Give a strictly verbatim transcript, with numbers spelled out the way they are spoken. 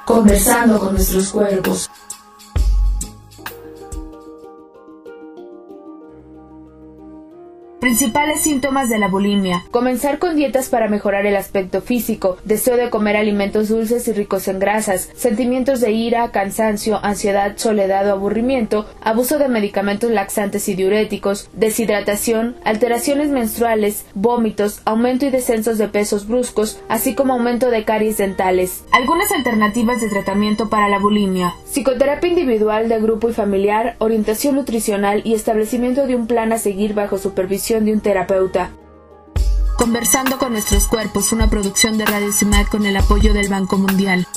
Conversando con nuestros cuerpos. Principales síntomas de la bulimia. Comenzar con dietas para mejorar el aspecto físico, deseo de comer alimentos dulces y ricos en grasas, sentimientos de ira, cansancio, ansiedad, soledad o aburrimiento, abuso de medicamentos laxantes y diuréticos, deshidratación, alteraciones menstruales, vómitos, aumento y descensos de pesos bruscos, así como aumento de caries dentales. Algunas alternativas de tratamiento para la bulimia. Psicoterapia individual, de grupo y familiar, orientación nutricional y establecimiento de un plan a seguir bajo supervisión de un terapeuta. Conversando con nuestros cuerpos, una producción de Radio CIMAC con el apoyo del Banco Mundial.